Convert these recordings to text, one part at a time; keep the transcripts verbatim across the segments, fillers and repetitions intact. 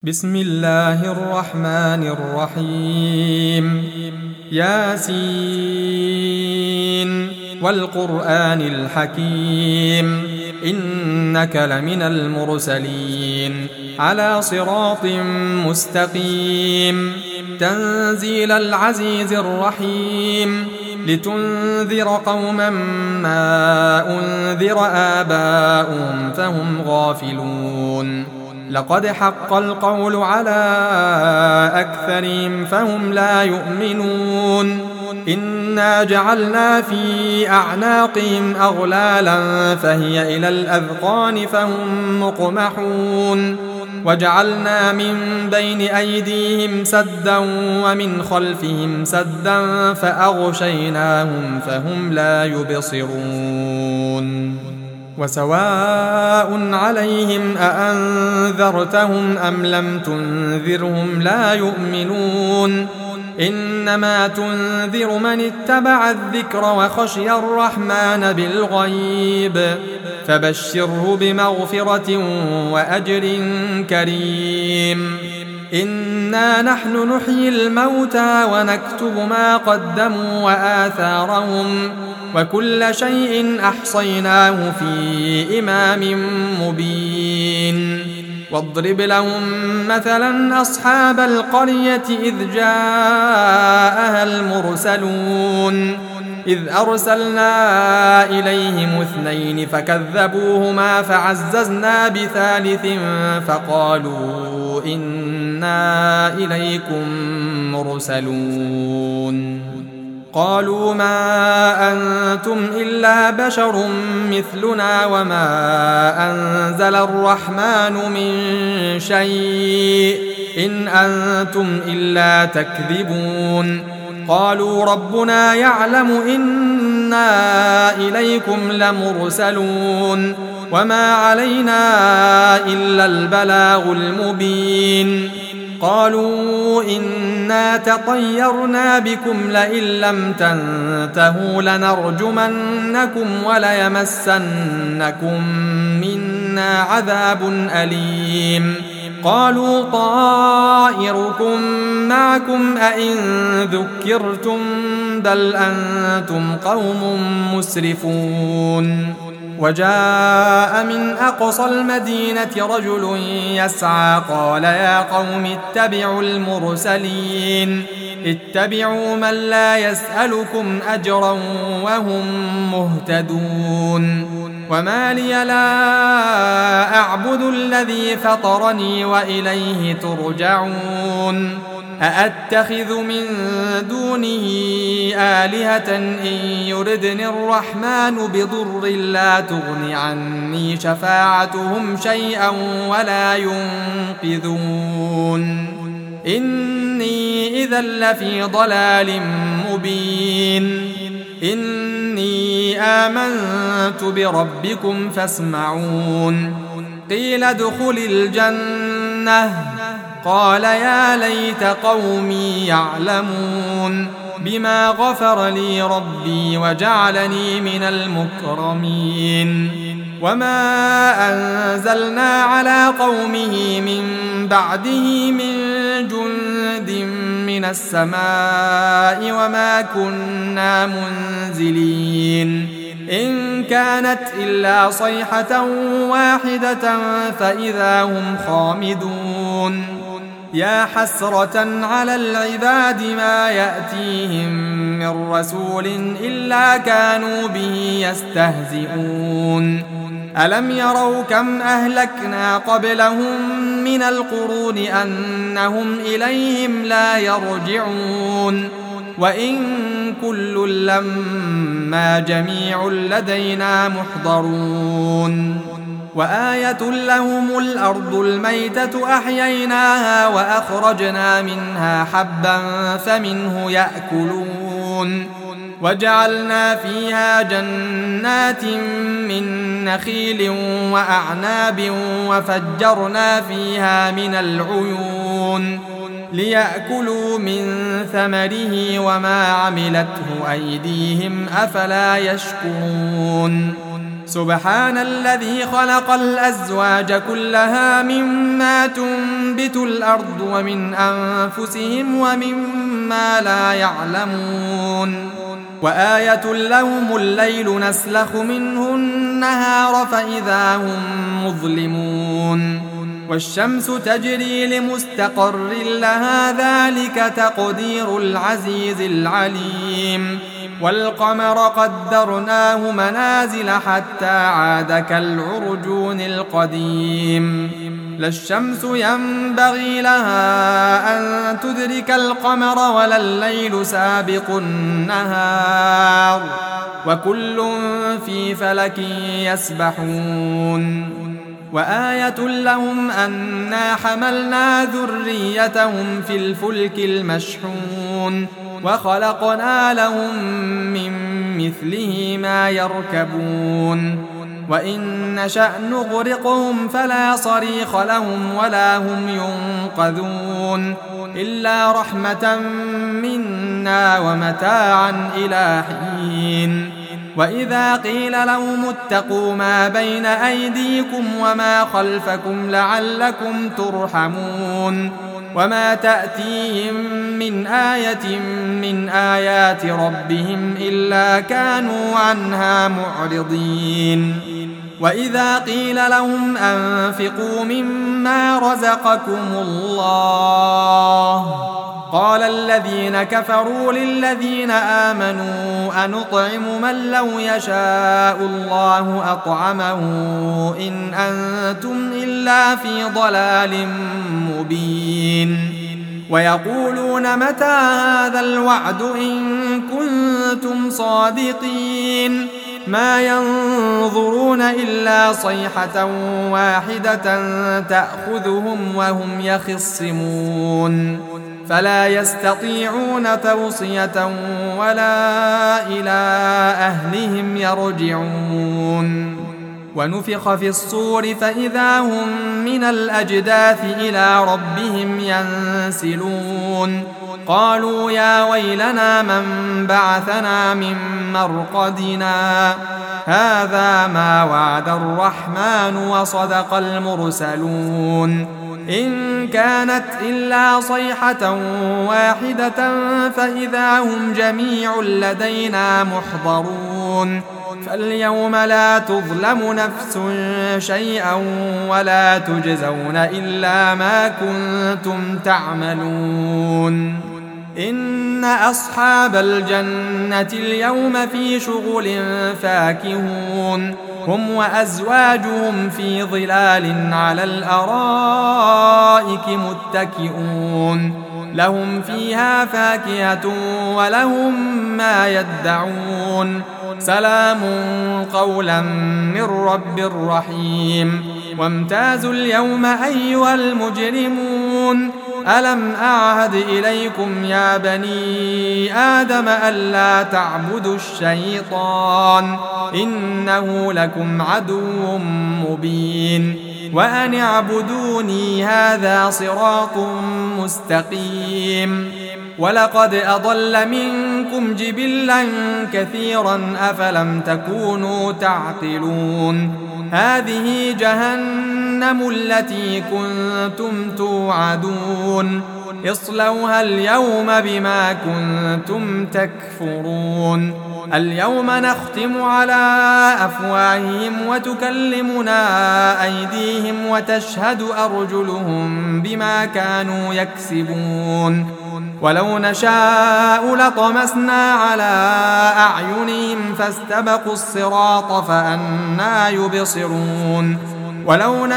بسم الله الرحمن الرحيم ياسين والقرآن الحكيم إنك لمن المرسلين على صراط مستقيم تنزيل العزيز الرحيم لتنذر قوما ما أنذر آباؤهم فهم غافلون لقد حق القول على أكثرهم فهم لا يؤمنون إنا جعلنا في أعناقهم أغلالا فهي إلى الأذقان فهم مقمحون وجعلنا من بين أيديهم سدا ومن خلفهم سدا فأغشيناهم فهم لا يبصرون وسواء عليهم أأنذرتهم أم لم تنذرهم لا يؤمنون إنما تنذر من اتبع الذكر وخشي الرحمن بالغيب فبشره بمغفرة وأجر كريم إنا نحن نحيي الموتى ونكتب ما قدموا وآثارهم وكل شيء أحصيناه في إمام مبين واضرب لهم مثلا أصحاب القرية إذ جاءها المرسلون إذ أرسلنا إليهم اثنين فكذبوهما فعززنا بثالث فقالوا إنا إليكم مرسلون قالوا ما أنتم إلا بشر مثلنا وما أنزل الرحمن من شيء إن أنتم إلا تكذبون قالوا ربنا يعلم إنا إليكم لمرسلون وما علينا إلا البلاغ المبين قالوا إنا تطيرنا بكم لئن لم تنتهوا لنرجمنكم وليمسنكم منا عذاب أليم قالوا طائركم معكم أئن ذكرتم بل أنتم قوم مسرفون وجاء من أقصى المدينة رجل يسعى قال يا قوم اتبعوا المرسلين اتبعوا من لا يسألكم أجرا وهم مهتدون وما لي لا أعبد الذي فطرني وإليه ترجعون أأتخذ من دونه آلهة إن يردني الرحمن بضر لا تغن عني شفاعتهم شيئا ولا ينقذون إني إذا لفي ضلال مبين إني آمنت بربكم فاسمعون قيل ادخل الجنة قال يا ليت قومي يعلمون بما غفر لي ربي وجعلني من المكرمين وما أنزلنا على قومه من بعده من جند من السماء وما كنا منزلين إن كانت إلا صيحة واحدة فإذا هم خامدون يا حسرة على العباد ما يأتيهم من رسول إلا كانوا به يستهزئون ألم يروا كم أهلكنا قبلهم من القرون أنهم إليهم لا يرجعون وإن كل لما جميع لدينا محضرون وآية لهم الأرض الميتة أحييناها وأخرجنا منها حبا فمنه يأكلون وجعلنا فيها جنات من نخيل وأعناب وفجرنا فيها من العيون ليأكلوا من ثمره وما عملته أيديهم أفلا يشكرون سبحان الذي خلق الأزواج كلها مما تنبت الأرض ومن أنفسهم ومما لا يعلمون وآية لهم الليل نسلخ منه النهار فإذا هم مظلمون والشمس تجري لمستقر لها ذلك تقدير العزيز العليم والقمر قدرناه منازل حتى عاد كالعرجون القديم لا الشمس ينبغي لها أن تدرك القمر ولا الليل سابق النهار وكل في فلك يسبحون وآية لهم أنا حملنا ذريتهم في الفلك المشحون وخلقنا لهم من مثله ما يركبون وإن نشأ نغرقهم فلا صريخ لهم ولا هم ينقذون إلا رحمة منا ومتاعا إلى حين وإذا قيل لهم اتقوا ما بين أيديكم وما خلفكم لعلكم ترحمون وما تأتيهم من آية من آيات ربهم إلا كانوا عنها معرضين وإذا قيل لهم أنفقوا مما رزقكم الله قال الذين كفروا للذين آمنوا أنطعم من لو يشاء الله أطعمه إن أنتم إلا في ضلال مبين ويقولون متى هذا الوعد إن كنتم صادقين ما ينظرون إلا صيحة واحدة تأخذهم وهم يخصمون فلا يستطيعون توصية ولا إلى أهلهم يرجعون ونفخ في الصور فإذا هم من الأجداث إلى ربهم ينسلون قالوا يا ويلنا من بعثنا من مرقدنا هذا ما وعد الرحمن وصدق المرسلون إن كانت إلا صيحة واحدة فإذا هم جميع لدينا محضرون فاليوم لا تظلم نفس شيئا ولا تجزون إلا ما كنتم تعملون إن أصحاب الجنة اليوم في شغل فاكهون هم وأزواجهم في ظلال على الأرائك متكئون لهم فيها فاكهة ولهم ما يدعون سلام قولا من رب رحيم وامتازوا اليوم أيها المجرمون ألم أعهد إليكم يا بني آدم ألا تعبدوا الشيطان إنه لكم عدو مبين وأن اعبدوني هذا صراط مستقيم ولقد أضل منكم جبلا كثيرا أفلم تكونوا تعقلون هذه جهنم التي كنتم توعدون اصلوها اليوم بما كنتم تكفرون اليوم نختم على أفواههم وتكلمنا أيديهم وتشهد أرجلهم بما كانوا يكسبون ولو نشاء لطمسنا على أعينهم فاستبقوا الصراط فأنى يبصرون ولو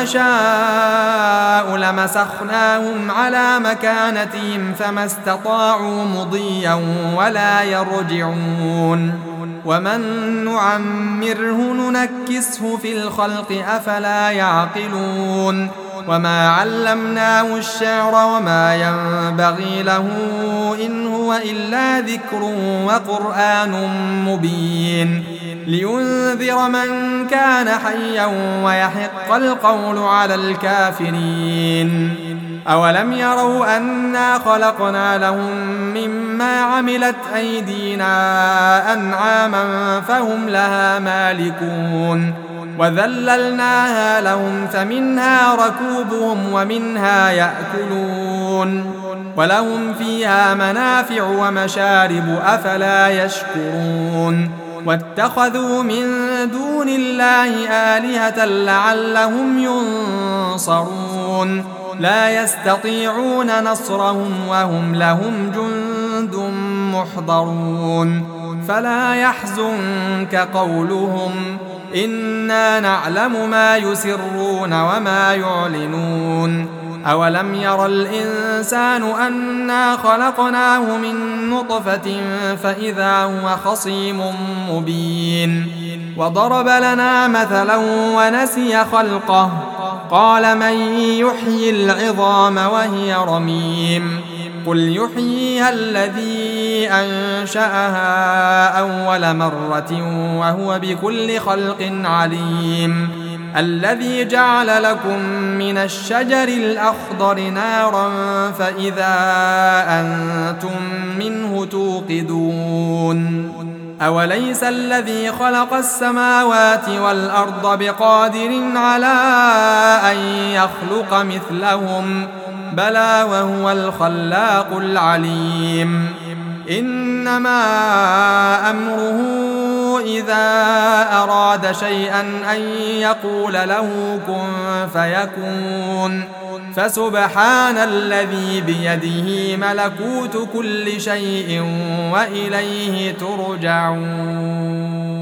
نشاء لمسخناهم على مكانتهم فما استطاعوا مضيا ولا يرجعون ومن نعمره ننكسه في الخلق أفلا يعقلون وما علمناه الشعر وما ينبغي له إن هو إلا ذكر وقرآن مبين لينذر من كان حيا ويحق القول على الكافرين أولم يروا أنا خلقنا لهم مما عملت أيدينا أنعاما فهم لها مالكون وذللناها لهم فمنها ركوبهم ومنها يأكلون ولهم فيها منافع ومشارب أفلا يشكرون واتخذوا من دون الله آلهة لعلهم ينصرون لا يستطيعون نصرهم وهم لهم جند محضرون فلا يحزنك قولهم إنا نعلم ما يسرون وما يعلنون أولم ير الإنسان أنا خلقناه من نطفة فإذا هو خصيم مبين وضرب لنا مثلا ونسي خلقه قال من يحيي العظام وهي رميم قل يحييها الذي أنشأها أول مرة وهو بكل خلق عليم الذي جعل لكم من الشجر الأخضر نارا فإذا أنتم منه توقدون أوليس الذي خلق السماوات والأرض بقادر على أن يخلق مثلهم بلى وهو الخلاق العليم إنما أمره إذا أراد شيئا أن يقول له كن فيكون فسبحان الذي بيده ملكوت كل شيء وإليه ترجعون.